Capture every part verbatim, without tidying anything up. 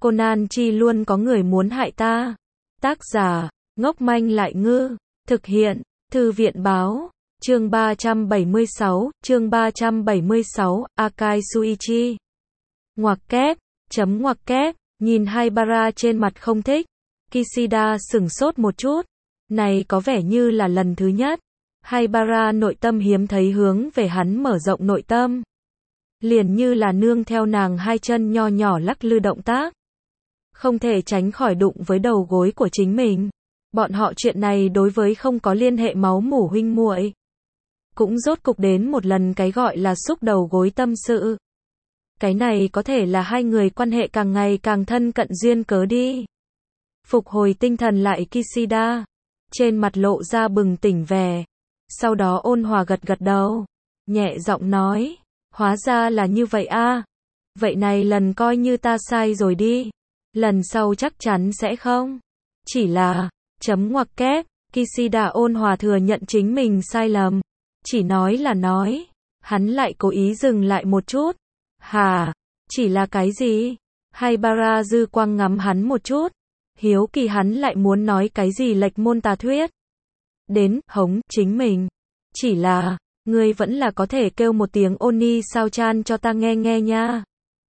Conan chi luôn có người muốn hại ta. Tác giả, ngốc manh lại ngư. Thực hiện, Thư viện Báo. Chương ba trăm bảy mươi sáu, chương ba trăm bảy mươi sáu, Akai Suichi. Ngoặc kép, chấm ngoặc kép, nhìn Haibara trên mặt không thích. Kishida sửng sốt một chút. Này có vẻ như là lần thứ nhất. Haibara nội tâm hiếm thấy hướng về hắn mở rộng nội tâm. Liền như là nương theo nàng hai chân nho nhỏ lắc lư động tác. Không thể tránh khỏi đụng với đầu gối của chính mình. Bọn họ chuyện này đối với không có liên hệ máu mủ huynh muội, cũng rốt cục đến một lần cái gọi là xúc đầu gối tâm sự. Cái này có thể là hai người quan hệ càng ngày càng thân cận duyên cớ đi. Phục hồi tinh thần lại Kishida, trên mặt lộ ra bừng tỉnh vẻ. Sau đó ôn hòa gật gật đầu, nhẹ giọng nói, hóa ra là như vậy a. Vậy này lần coi như ta sai rồi đi. Lần sau chắc chắn sẽ không. Chỉ là, chấm ngoặc kép, Kishida ôn hòa thừa nhận chính mình sai lầm. Chỉ nói là nói. Hắn lại cố ý dừng lại một chút. Hà, chỉ là cái gì? Haibara dư quang ngắm hắn một chút. Hiếu kỳ hắn lại muốn nói cái gì lệch môn tà thuyết. Đến, hống, chính mình. Chỉ là, ngươi vẫn là có thể kêu một tiếng Oni sao chan cho ta nghe nghe nha.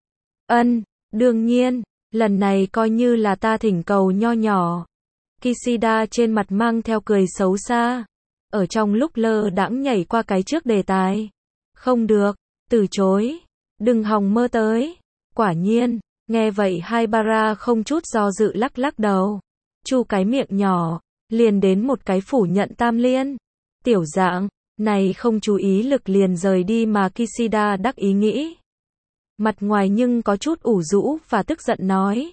Ân, đương nhiên, lần này coi như là ta thỉnh cầu nho nhỏ. Kishida trên mặt mang theo cười xấu xa. Ở trong lúc lơ đãng nhảy qua cái trước đề tài. Không được, từ chối. Đừng hòng mơ tới. Quả nhiên, nghe vậy Haibara không chút do dự lắc lắc đầu. Chu cái miệng nhỏ, liền đến một cái phủ nhận tam liên. Tiểu dạng, này không chú ý lực liền rời đi mà Kishida đắc ý nghĩ. Mặt ngoài nhưng có chút ủ rũ và tức giận nói.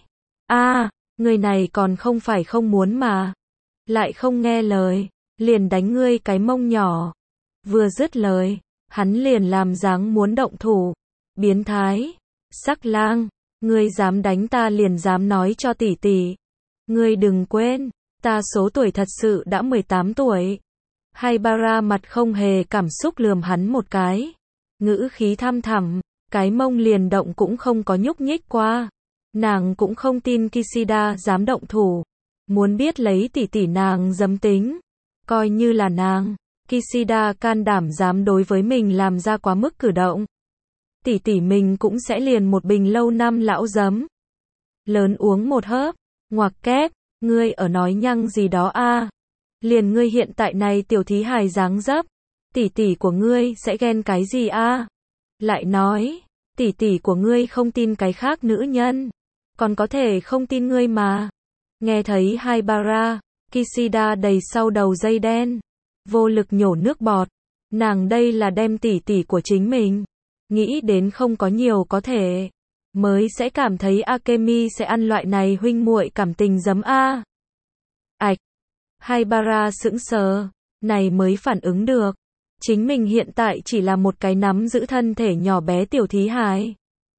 A, người này còn không phải không muốn mà. Lại không nghe lời, liền đánh ngươi cái mông nhỏ. Vừa dứt lời, hắn liền làm dáng muốn động thủ. Biến thái, sắc lang, ngươi dám đánh ta liền dám nói cho tỷ tỷ. Ngươi đừng quên, ta số tuổi thật sự đã mười tám tuổi. Haibara mặt không hề cảm xúc lườm hắn một cái. Ngữ khí thăm thẳm, cái mông liền động cũng không có nhúc nhích qua. Nàng cũng không tin Kishida dám động thủ. Muốn biết lấy tỷ tỷ nàng dấm tính. Coi như là nàng, Kishida can đảm dám đối với mình làm ra quá mức cử động. Tỷ tỷ mình cũng sẽ liền một bình lâu năm lão giấm. Lớn uống một hớp, ngoặc kép, ngươi ở nói nhăng gì đó a? Liền ngươi hiện tại này tiểu thí hài dáng dấp, tỷ tỷ của ngươi sẽ ghen cái gì a? Lại nói, tỷ tỷ của ngươi không tin cái khác nữ nhân, còn có thể không tin ngươi mà. Nghe thấy Haibara, Kishida đầy sau đầu dây đen, vô lực nhổ nước bọt. Nàng đây là đem tỷ tỷ của chính mình, nghĩ đến không có nhiều có thể, mới sẽ cảm thấy Akemi sẽ ăn loại này huynh muội cảm tình giấm a. Ảch, Haibara sững sờ, này mới phản ứng được. Chính mình hiện tại chỉ là một cái nắm giữ thân thể nhỏ bé tiểu thí hài.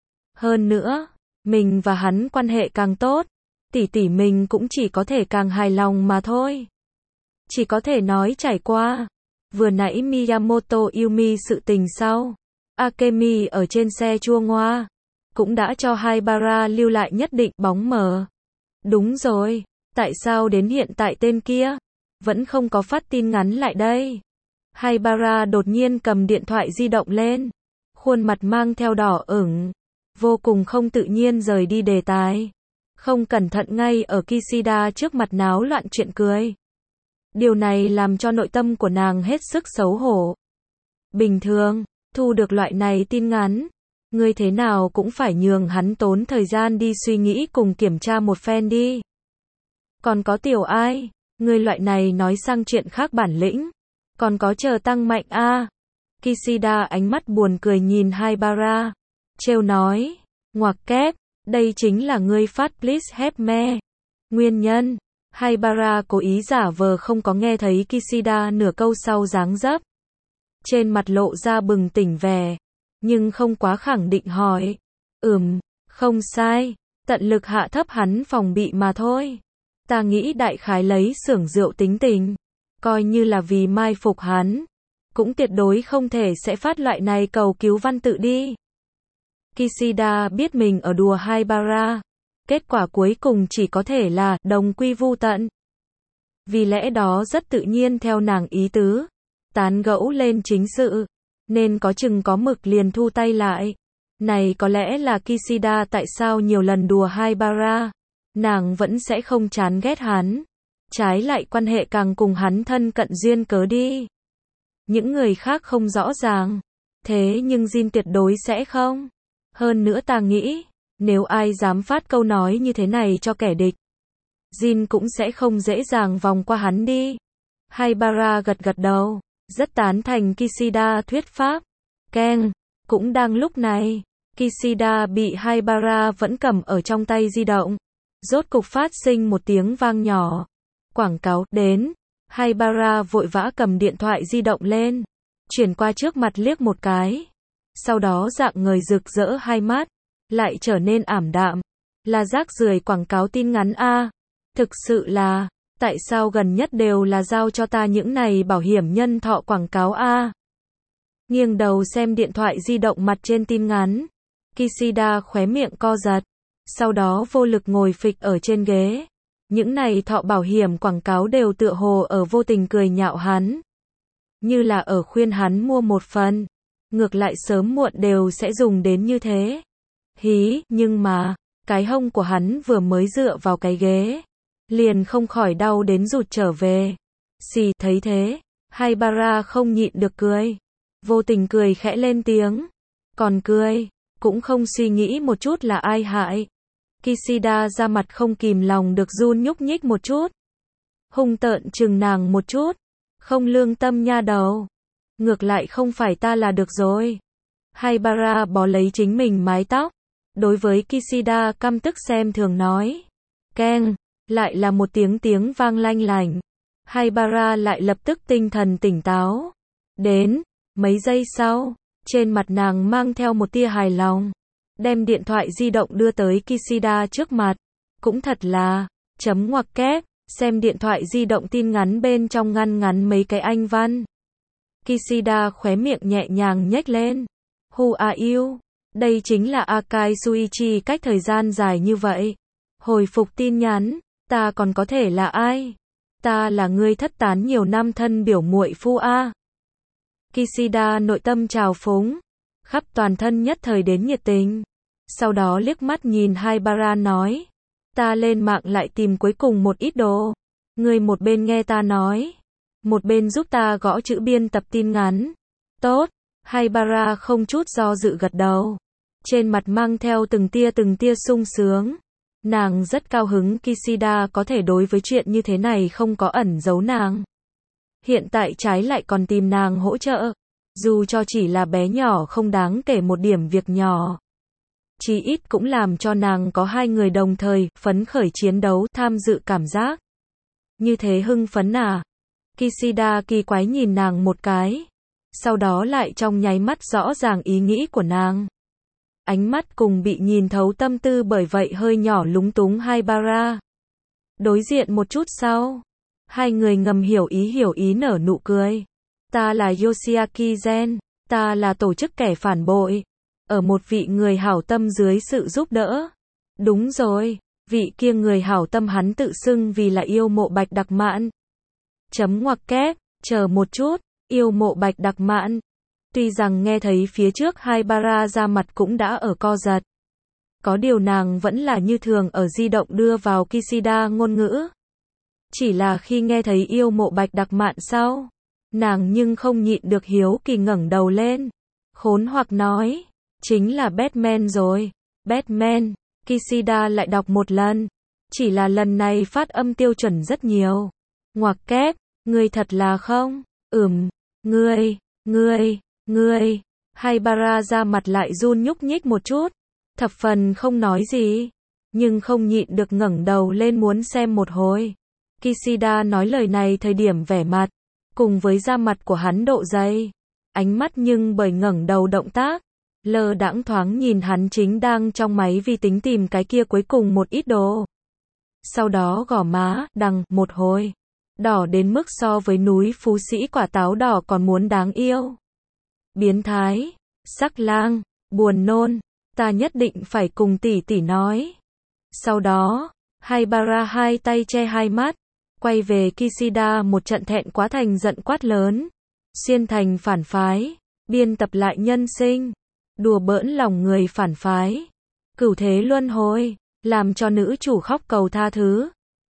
Hơn nữa, mình và hắn quan hệ càng tốt, tỷ tỷ mình cũng chỉ có thể càng hài lòng mà thôi. Chỉ có thể nói trải qua. Vừa nãy Miyamoto Yumi sự tình sau. Akemi ở trên xe chua ngoa. Cũng đã cho Haibara lưu lại nhất định bóng mờ. Đúng rồi. Tại sao đến hiện tại tên kia vẫn không có phát tin ngắn lại đây? Haibara đột nhiên cầm điện thoại di động lên. Khuôn mặt mang theo đỏ ửng. Vô cùng không tự nhiên rời đi đề tài. Không cẩn thận ngay ở Kishida trước mặt náo loạn chuyện cười. Điều này làm cho nội tâm của nàng hết sức xấu hổ. Bình thường, thu được loại này tin ngắn, ngươi thế nào cũng phải nhường hắn tốn thời gian đi suy nghĩ cùng kiểm tra một phen đi. Còn có tiểu ai, ngươi loại này nói sang chuyện khác bản lĩnh, còn có chờ tăng mạnh a. À. Kishida ánh mắt buồn cười nhìn Haibara, trêu nói, ngoặc kép, đây chính là ngươi phát please help me. Nguyên nhân, Haibara cố ý giả vờ không có nghe thấy Kishida nửa câu sau dáng dấp. Trên mặt lộ ra bừng tỉnh vẻ, nhưng không quá khẳng định hỏi. Ừm, không sai, tận lực hạ thấp hắn phòng bị mà thôi. Ta nghĩ đại khái lấy xưởng rượu tính tình, coi như là vì mai phục hắn, cũng tuyệt đối không thể sẽ phát loại này cầu cứu văn tự đi. Kishida biết mình ở đùa Haibara, Kết quả cuối cùng chỉ có thể là đồng quy vu tận. Vì lẽ đó rất tự nhiên theo nàng ý tứ, tán gẫu lên chính sự, nên có chừng có mực liền thu tay lại. Này có lẽ là Kishida tại sao nhiều lần đùa Haibara, nàng vẫn sẽ không chán ghét hắn. Trái lại quan hệ càng cùng hắn thân cận duyên cớ đi. Những người khác không rõ ràng, thế nhưng Jin tuyệt đối sẽ không. Hơn nữa ta nghĩ, nếu ai dám phát câu nói như thế này cho kẻ địch, Jin cũng sẽ không dễ dàng vòng qua hắn đi. Haibara gật gật đầu, rất tán thành Kishida thuyết pháp. Keng, cũng đang lúc này, Kishida bị Haibara vẫn cầm ở trong tay di động. Rốt cục phát sinh một tiếng vang nhỏ. Quảng cáo đến, Haibara vội vã cầm điện thoại di động lên, chuyển qua trước mặt liếc một cái. Sau đó dạng người rực rỡ hai mắt, lại trở nên ảm đạm. Là rác rưởi quảng cáo tin ngắn a. Thực sự là, tại sao gần nhất đều là giao cho ta những này bảo hiểm nhân thọ quảng cáo a. Nghiêng đầu xem điện thoại di động mặt trên tin ngắn, Kishida khóe miệng co giật, sau đó vô lực ngồi phịch ở trên ghế. Những này thọ bảo hiểm quảng cáo đều tựa hồ ở vô tình cười nhạo hắn. Như là ở khuyên hắn mua một phần. Ngược lại sớm muộn đều sẽ dùng đến như thế. Hí, nhưng mà, cái hông của hắn vừa mới dựa vào cái ghế, liền không khỏi đau đến rụt trở về. Xì, thấy thế, Haibara không nhịn được cười. Vô tình cười khẽ lên tiếng. Còn cười, cũng không suy nghĩ một chút là ai hại. Kishida ra mặt không kìm lòng được run nhúc nhích một chút. Hung tợn chừng nàng một chút. Không lương tâm nha đầu. Ngược lại không phải ta là được rồi. Haibara bó lấy chính mình mái tóc. Đối với Kishida căm tức xem thường nói. Keng, lại là một tiếng tiếng vang lanh lảnh. Haibara lại lập tức tinh thần tỉnh táo. Đến, mấy giây sau, trên mặt nàng mang theo một tia hài lòng. Đem điện thoại di động đưa tới Kishida trước mặt. Cũng thật là, chấm ngoặc kép, xem điện thoại di động tin ngắn bên trong ngăn ngắn mấy cái anh văn. Kishida khóe miệng nhẹ nhàng nhếch lên. Who are you? Đây chính là Akai Suichi cách thời gian dài như vậy. Hồi phục tin nhắn, ta còn có thể là ai? Ta là người thất tán nhiều năm thân biểu muội phu a. Kishida nội tâm trào phúng, khắp toàn thân nhất thời đến nhiệt tình. Sau đó liếc mắt nhìn Haibara nói, ta lên mạng lại tìm cuối cùng một ít đồ. Ngươi một bên nghe ta nói, một bên giúp ta gõ chữ biên tập tin ngắn. Tốt, Haibara không chút do dự gật đầu. Trên mặt mang theo từng tia từng tia sung sướng. Nàng rất cao hứng Kishida có thể đối với chuyện như thế này không có ẩn giấu nàng. Hiện tại trái lại còn tìm nàng hỗ trợ. Dù cho chỉ là bé nhỏ không đáng kể một điểm việc nhỏ. Chí ít cũng làm cho nàng có hai người đồng thời, phấn khởi chiến đấu, tham dự cảm giác. Như thế hưng phấn à? Kishida kỳ quái nhìn nàng một cái. Sau đó lại trong nháy mắt rõ ràng ý nghĩ của nàng. Ánh mắt cùng bị nhìn thấu tâm tư bởi vậy hơi nhỏ lúng túng Haibara. Đối diện một chút sau. Hai người ngầm hiểu ý hiểu ý nở nụ cười. Ta là Yoshiaki Gen, ta là tổ chức kẻ phản bội. Ở một vị người hảo tâm dưới sự giúp đỡ. Đúng rồi, vị kia người hảo tâm hắn tự xưng vì là yêu mộ Bạch Đặc Mãn. Chấm ngoặc kép, chờ một chút, yêu mộ Bạch Đặc Mãn. Tuy rằng nghe thấy phía trước Haibara ra mặt cũng đã ở co giật. Có điều nàng vẫn là như thường ở di động đưa vào Kishida ngôn ngữ. Chỉ là khi nghe thấy yêu mộ Bạch Đặc Mãn sau, nàng nhưng không nhịn được hiếu kỳ ngẩng đầu lên. Khốn hoặc nói, chính là Batman rồi. Batman, Kishida lại đọc một lần. Chỉ là lần này phát âm tiêu chuẩn rất nhiều. Ngoặc kép, ngươi thật là không? Ừm, ngươi, ngươi, ngươi. Haibara ra mặt lại run nhúc nhích một chút. Thập phần không nói gì. Nhưng không nhịn được ngẩng đầu lên muốn xem một hồi. Kishida nói lời này thời điểm vẻ mặt. Cùng với da mặt của hắn độ dày. Ánh mắt nhưng bởi ngẩng đầu động tác. Lơ đãng thoáng nhìn hắn chính đang trong máy vi tính tìm cái kia cuối cùng một ít đồ. Sau đó gò má, đằng, một hồi. Đỏ đến mức so với núi Phú Sĩ quả táo đỏ còn muốn đáng yêu. Biến thái, sắc lang, buồn nôn, ta nhất định phải cùng tỷ tỷ nói. Sau đó, Haibara hai tay che hai mắt, quay về Kishida một trận thẹn quá thành giận quát lớn. Xuyên thành phản phái, biên tập lại nhân sinh, đùa bỡn lòng người phản phái, cửu thế luân hồi, làm cho nữ chủ khóc cầu tha thứ.